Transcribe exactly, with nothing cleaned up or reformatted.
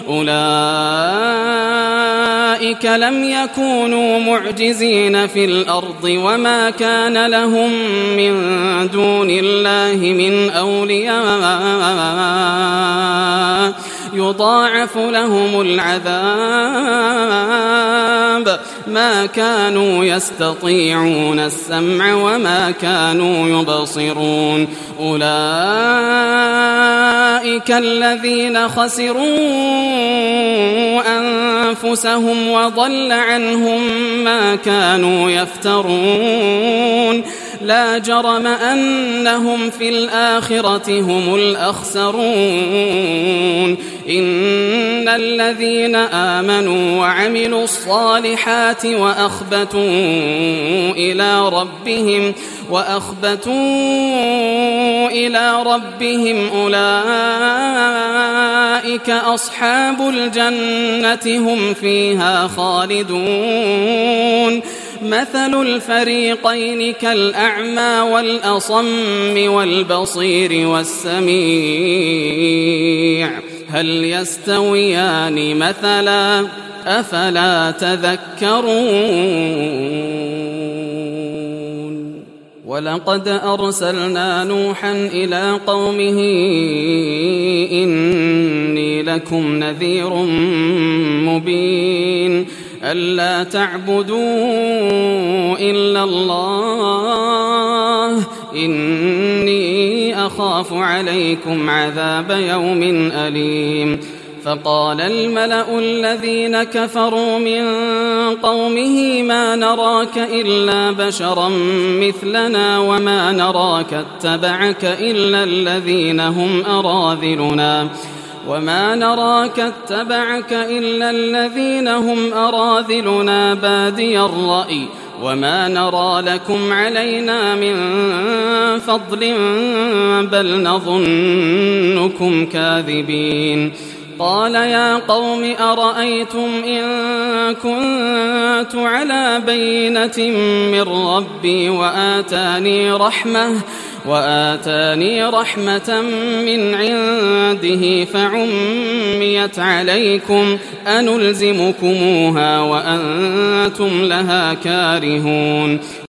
أولئك لم يكونوا معجزين في الأرض وما كان لهم من دون الله من أولياء يضاعف لهم العذاب ما كانوا يستطيعون السمع وما كانوا يبصرون. أولئك الذين خسروا أنفسهم وضل عنهم ما كانوا يفترون. لا جرم أنهم في الآخرة هم الأخسرون. إن الذين آمنوا وعملوا الصالحات وأخبتوا إلى ربهم وأخبتوا إلى ربهم أولئك أصحاب الجنة هم فيها خالدون. مثل الفريقين كالأعمى والأصم والبصير والسميع هل يستويان مثلا أفلا تذكرون. ولقد أرسلنا نوحا إلى قومه إني لكم نذير مبين ألا تعبدوا إلا الله إني أخاف عليكم عذاب يوم أليم. فقال الملأ الذين كفروا من قومه ما نراك إلا بشرا مثلنا وما نراك اتبعك إلا الذين هم أراذلنا وما نراك اتبعك إلا الذين هم أراذلنا بادي الرأي وما نرى لكم علينا من فضل بل نظنكم كاذبين. قال يا قوم أرأيتم إن كنت على بينة من ربي وآتاني رحمة وآتاني رحمة من عنده فعميت عليكم أنلزمكموها وأنتم لها كارهون.